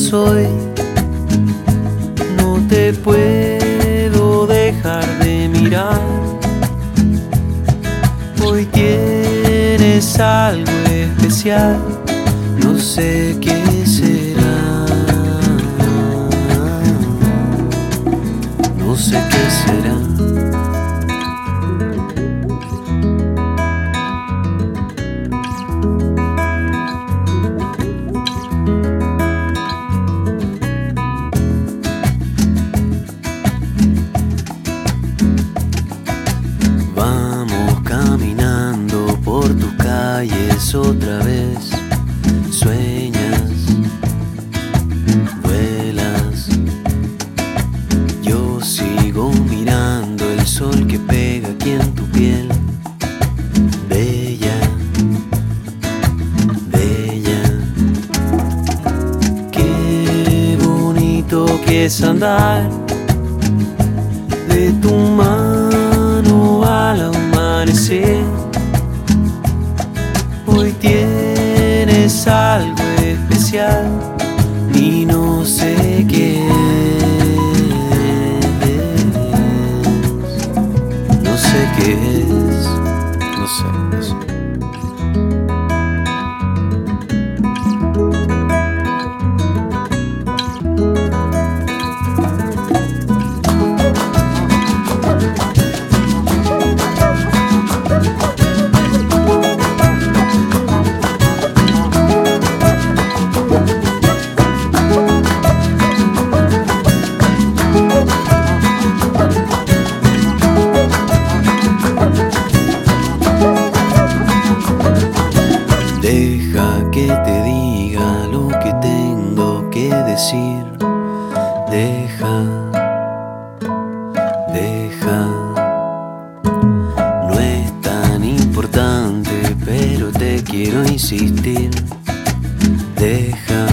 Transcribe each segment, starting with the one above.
estás hoy. No te puedo dejar de mirar. Hoy tienes algo especial, no sé qué será. No sé qué será. Vamos caminando por tus calles otra vez. Sueñas, vuelas. Yo sigo mirando el sol que pega aquí en tu piel. Bella, bella. Qué bonito que es andar de tu mano al amanecer. Hoy tienes algo especial y no sé qué es. No sé qué es. No sé, no sé. Deja que te diga lo que tengo que decir. Deja, deja. No es tan importante, pero te quiero insistir. Deja,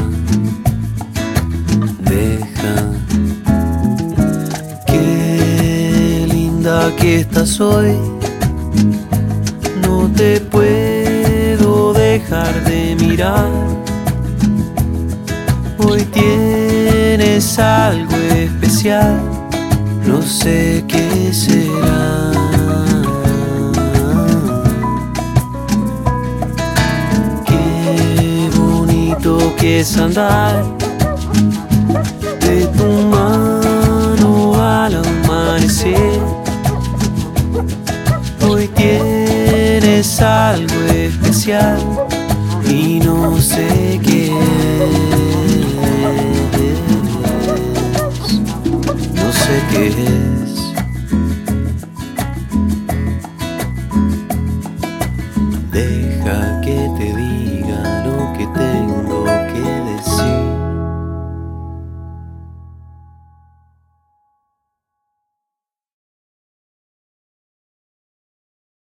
deja. Qué linda que estás hoy. No te puedo dejar de mirar. Hoy tienes algo especial, no sé qué será. Qué bonito que es andar de tu mano al amanecer. Hoy tienes algo especial y no sé qué es. No sé qué es.